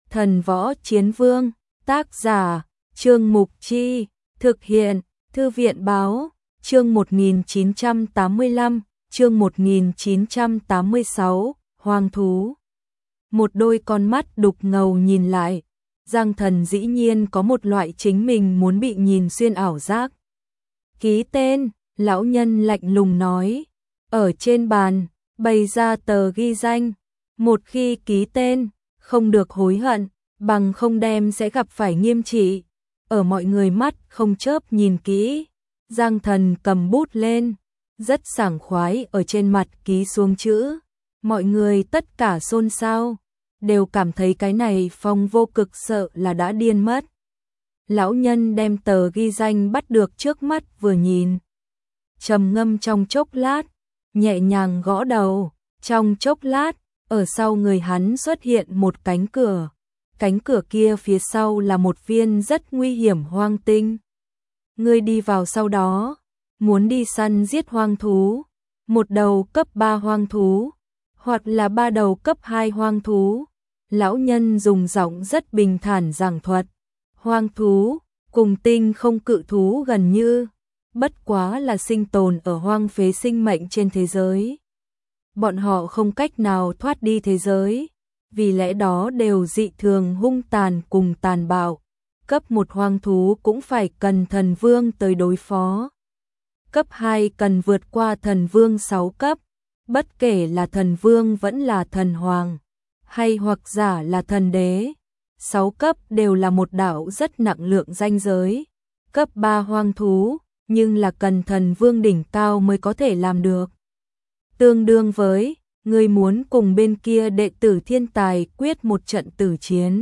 Thần Võ Chiến Vương, tác giả, Trương Mục Chi, thực hiện, Thư viện Báo, chương 1985, chương 1986, Hoang Thú. Một đôi con mắt đục ngầu nhìn lại, Giang Thần dĩ nhiên có một loại chính mình muốn bị nhìn xuyên ảo giác. Ký tên, lão nhân lạnh lùng nói, ở trên bàn, bày ra tờ ghi danh, một khi ký tên, không được hối hận, bằng không đem sẽ gặp phải nghiêm trị. Ở mọi người mắt không chớp nhìn kỹ, Giang Thần cầm bút lên, rất sảng khoái ở trên mặt ký xuống chữ. Mọi người tất cả xôn xao, đều cảm thấy cái này Phong Vô Cực sợ là đã điên mất. Lão nhân đem tờ ghi danh bắt được trước mắt vừa nhìn, trầm ngâm trong chốc lát, nhẹ nhàng gõ đầu, trong chốc lát, ở sau người hắn xuất hiện một cánh cửa. Cánh cửa kia phía sau là một viên rất nguy hiểm hoang tinh. Ngươi đi vào sau đó, muốn đi săn giết hoang thú, một đầu cấp 3 hoang thú, hoặc là 3 đầu cấp 2 hoang thú. Lão nhân dùng giọng rất bình thản giảng thuật. Hoang thú, cùng tinh không cự thú gần như, bất quá là sinh tồn ở hoang phế sinh mệnh trên thế giới. Bọn họ không cách nào thoát đi thế giới, vì lẽ đó đều dị thường hung tàn cùng tàn bạo. Cấp 1 hoang thú cũng phải cần thần vương tới đối phó. Cấp 2 cần vượt qua thần vương 6 cấp, bất kể là thần vương vẫn là thần hoàng, hay hoặc giả là thần đế. 6 cấp đều là một đạo rất nặng lượng ranh giới. Cấp 3 hoang thú, nhưng là cần thần vương đỉnh cao mới có thể làm được. Tương đương với, người muốn cùng bên kia đệ tử thiên tài quyết một trận tử chiến.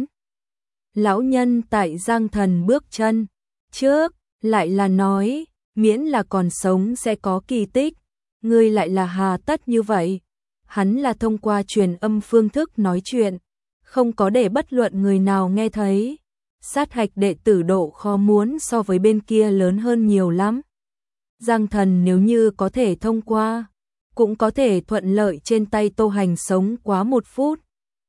Lão nhân tại Giang Thần bước chân trước, lại là nói, miễn là còn sống sẽ có kỳ tích. Ngươi lại là hà tất như vậy. Hắn là thông qua truyền âm phương thức nói chuyện, không có để bất luận người nào nghe thấy. Sát hạch đệ tử độ khó muốn so với bên kia lớn hơn nhiều lắm. Giang Thần nếu như có thể thông qua, cũng có thể thuận lợi trên tay Tô Hành sống quá 1 phút.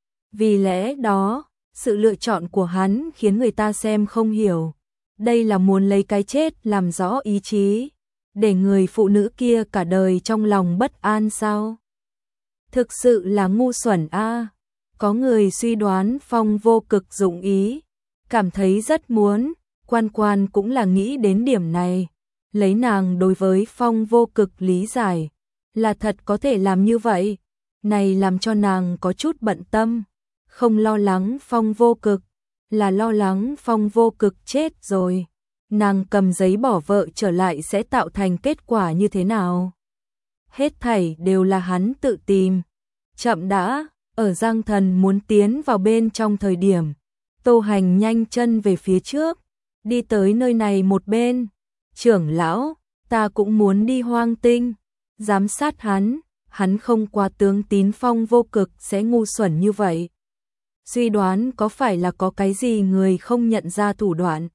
Vì lẽ đó, sự lựa chọn của hắn khiến người ta xem không hiểu. Đây là muốn lấy cái chết làm rõ ý chí, để người phụ nữ kia cả đời trong lòng bất an sao? Thực sự là ngu xuẩn a. Có người suy đoán Phong Vô Cực dụng ý, cảm thấy rất muốn, Quan Quan cũng là nghĩ đến điểm này. Lấy nàng đối với Phong Vô Cực lý giải, là thật có thể làm như vậy. Này làm cho nàng có chút bận tâm, không lo lắng Phong Vô Cực, là lo lắng Phong Vô Cực chết rồi. Nàng cầm giấy bỏ vợ trở lại sẽ tạo thành kết quả như thế nào? Hết thảy đều là hắn tự tìm. Chậm đã, ở Giang Thần muốn tiến vào bên trong thời điểm, Tô Hành nhanh chân về phía trước, đi tới nơi này một bên. Trưởng lão, ta cũng muốn đi hoang tinh, giám sát hắn không qua tướng tín Phong Vô Cực sẽ ngu xuẩn như vậy. Suy đoán có phải là có cái gì người không nhận ra thủ đoạn,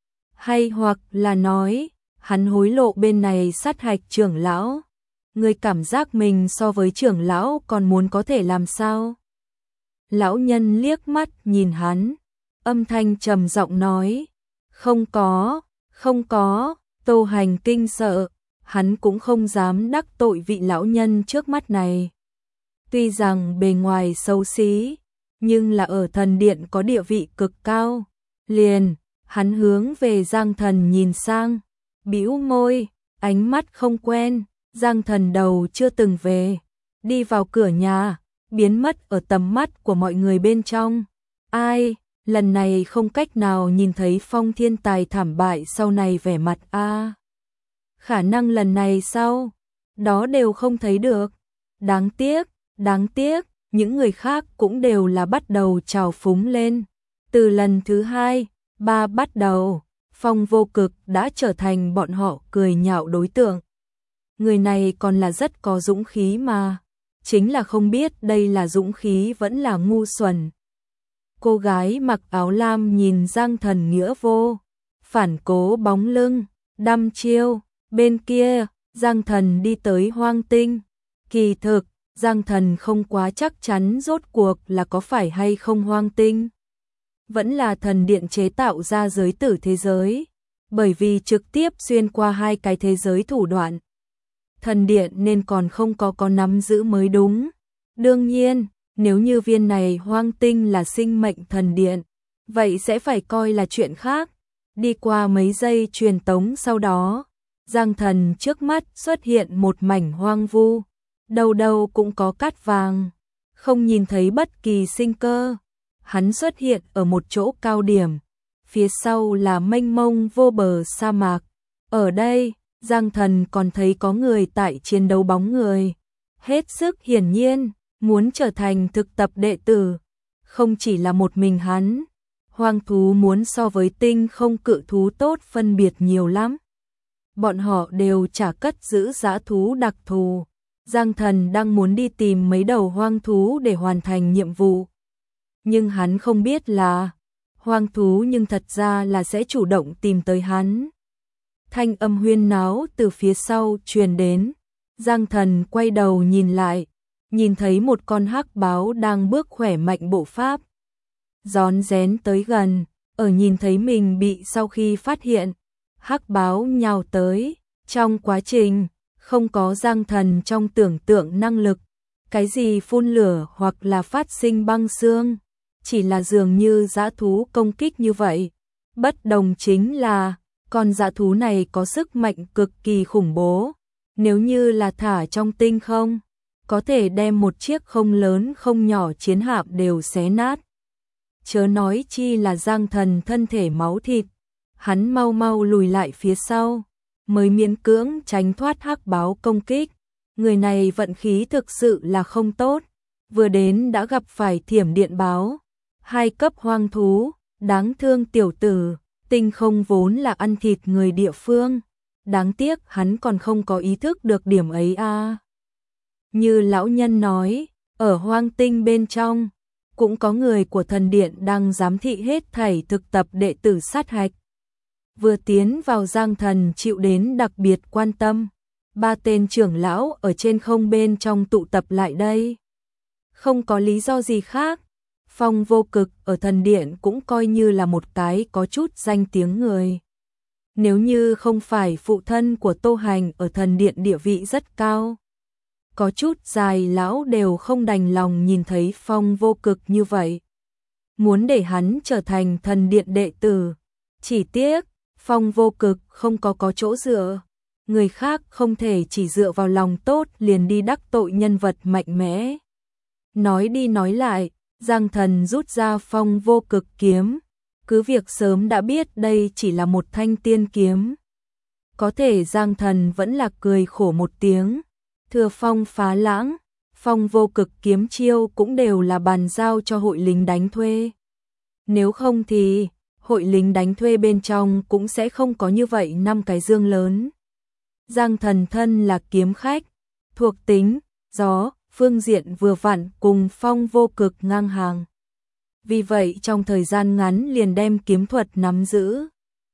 hay hoặc là nói, hắn hối lộ bên này sát hạch trưởng lão. Người cảm giác mình so với trưởng lão còn muốn có thể làm sao? Lão nhân liếc mắt nhìn hắn, âm thanh trầm giọng nói, không có. Tô Hành kinh sợ, hắn cũng không dám đắc tội vị lão nhân trước mắt này. Tuy rằng bề ngoài xấu xí, nhưng là ở thần điện có địa vị cực cao. Liền, hắn hướng về Giang Thần nhìn sang, bĩu môi, ánh mắt không quen. Giang Thần đầu chưa từng về, đi vào cửa nhà, biến mất ở tầm mắt của mọi người bên trong. Ai, lần này không cách nào nhìn thấy Phong thiên tài thảm bại sau này vẻ mặt a. Khả năng lần này sau, đó đều không thấy được. Đáng tiếc, những người khác cũng đều là bắt đầu trào phúng lên. Từ lần thứ 2, 3 bắt đầu, Phong Vô Cực đã trở thành bọn họ cười nhạo đối tượng. Người này còn là rất có dũng khí mà, chính là không biết đây là dũng khí vẫn là ngu xuẩn. Cô gái mặc áo lam nhìn Giang Thần nghĩa vô phản cố bóng lưng, đăm chiêu. Bên kia, Giang Thần đi tới hoang tinh. Kỳ thực, Giang Thần không quá chắc chắn rốt cuộc là có phải hay không hoang tinh. vẫn là thần điện chế tạo ra giới tử thế giới, bởi vì trực tiếp xuyên qua hai cái thế giới thủ đoạn. Thần điện nên còn không có nắm giữ mới đúng. Đương nhiên, nếu như viên này hoang tinh là sinh mệnh thần điện, vậy sẽ phải coi là chuyện khác. Đi qua mấy giây truyền tống sau đó, Giang Thần trước mắt xuất hiện một mảnh hoang vu, đâu đâu cũng có cát vàng, không nhìn thấy bất kỳ sinh cơ. Hắn xuất hiện ở một chỗ cao điểm, phía sau là mênh mông vô bờ sa mạc. Ở đây, Giang Thần còn thấy có người tại chiến đấu bóng người, hết sức hiển nhiên, muốn trở thành thực tập đệ tử. Không chỉ là một mình hắn, hoang thú muốn so với tinh không cự thú tốt phân biệt nhiều lắm. Bọn họ đều chả cất giữ dã thú đặc thù. Giang Thần đang muốn đi tìm mấy đầu hoang thú để hoàn thành nhiệm vụ. Nhưng hắn không biết là hoang thú nhưng thật ra là sẽ chủ động tìm tới hắn. Thanh âm huyên náo từ phía sau truyền đến. Giang Thần quay đầu nhìn lại, nhìn thấy một con hắc báo đang bước khỏe mạnh bộ pháp. Rón rén tới gần, ở nhìn thấy mình bị sau khi phát hiện. Hắc báo nhào tới, trong quá trình, không có Giang Thần trong tưởng tượng năng lực. Cái gì phun lửa hoặc là phát sinh băng xương, chỉ là dường như dã thú công kích như vậy. Bất đồng chính là, con dã thú này có sức mạnh cực kỳ khủng bố. Nếu như là thả trong tinh không, có thể đem một chiếc không lớn không nhỏ chiến hạm đều xé nát. Chớ nói chi là Giang Thần thân thể máu thịt, hắn mau mau lùi lại phía sau, mới miễn cưỡng tránh thoát hắc báo công kích. Người này vận khí thực sự là không tốt, vừa đến đã gặp phải thiểm điện báo, 2 cấp hoang thú, đáng thương tiểu tử, tinh không vốn là ăn thịt người địa phương, đáng tiếc hắn còn không có ý thức được điểm ấy a. Như lão nhân nói, ở hoang tinh bên trong, cũng có người của thần điện đang giám thị hết thảy thực tập đệ tử sát hạch. Vừa tiến vào Giang Thần chịu đến đặc biệt quan tâm, 3 tên trưởng lão ở trên không bên trong tụ tập lại đây. Không có lý do gì khác, Phong Vô Cực ở thần điện cũng coi như là một cái có chút danh tiếng người. Nếu như không phải phụ thân của Tô Hành ở thần điện địa vị rất cao, có chút dài lão đều không đành lòng nhìn thấy Phong Vô Cực như vậy. Muốn để hắn trở thành thần điện đệ tử, chỉ tiếc Phong Vô Cực không có chỗ dựa. Người khác không thể chỉ dựa vào lòng tốt liền đi đắc tội nhân vật mạnh mẽ. Nói đi nói lại, Giang Thần rút ra Phong Vô Cực kiếm, cứ việc sớm đã biết đây chỉ là một thanh tiên kiếm. Có thể Giang Thần vẫn là cười khổ một tiếng, thừa phong phá lãng, Phong Vô Cực kiếm chiêu cũng đều là bàn giao cho hội lính đánh thuê. Nếu không thì, hội lính đánh thuê bên trong cũng sẽ không có như vậy 5 cái dương lớn. Giang Thần thân là kiếm khách, thuộc tính, gió, phương diện vừa vặn cùng Phong Vô Cực ngang hàng. Vì vậy trong thời gian ngắn liền đem kiếm thuật nắm giữ.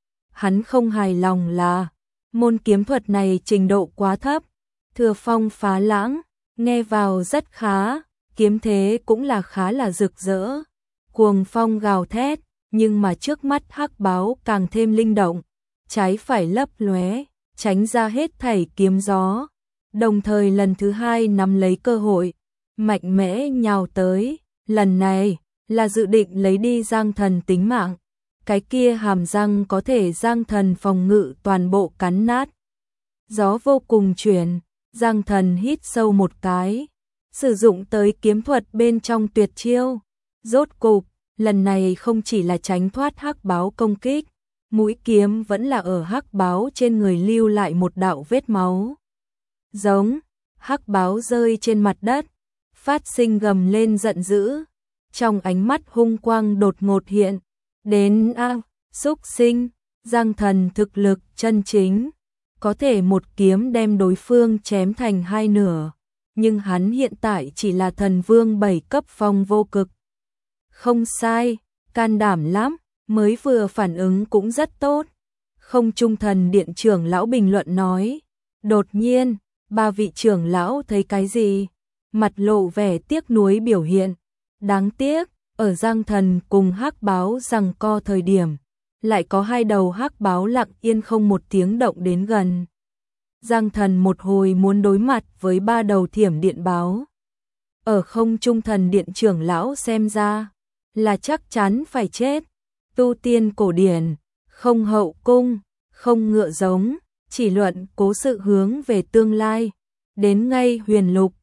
Hắn không hài lòng là, môn kiếm thuật này trình độ quá thấp, thừa phong phá lãng, nghe vào rất khá, kiếm thế cũng là khá là rực rỡ. Cuồng phong gào thét, nhưng mà trước mắt hắc báo càng thêm linh động, trái phải lấp lóe, tránh ra hết thảy kiếm gió, đồng thời lần thứ 2 nắm lấy cơ hội, mạnh mẽ nhào tới, lần này là dự định lấy đi Giang Thần tính mạng. Cái kia hàm răng có thể Giang Thần phòng ngự toàn bộ cắn nát. Gió vô cùng chuyển, Giang Thần hít sâu một cái, sử dụng tới kiếm thuật bên trong tuyệt chiêu. Rốt cục, lần này không chỉ là tránh thoát hắc báo công kích, mũi kiếm vẫn là ở hắc báo trên người lưu lại một đạo vết máu. Giống, hắc báo rơi trên mặt đất, phát sinh gầm lên giận dữ, trong ánh mắt hung quang đột ngột hiện, đến xúc sinh, Giang Thần thực lực chân chính, có thể một kiếm đem đối phương chém thành 2 nửa, nhưng hắn hiện tại chỉ là thần vương 7 cấp Phong Vô Cực. Không sai, can đảm lắm, mới vừa phản ứng cũng rất tốt. Không trung thần điện trưởng lão bình luận nói, đột nhiên, 3 vị trưởng lão thấy cái gì? Mặt lộ vẻ tiếc nuối biểu hiện. Đáng tiếc, Ở Giang Thần cùng Hắc Báo giằng co thời điểm, lại có hai đầu Hắc Báo lặng yên không một tiếng động đến gần. Giang Thần một hồi muốn đối mặt với ba đầu thiểm điện báo. Ở không trung thần điện trưởng lão xem ra là chắc chắn phải chết. Tu tiên cổ điển, không hậu cung, không ngựa giống, chỉ luận cố sự hướng về tương lai. Đến ngay huyền lục,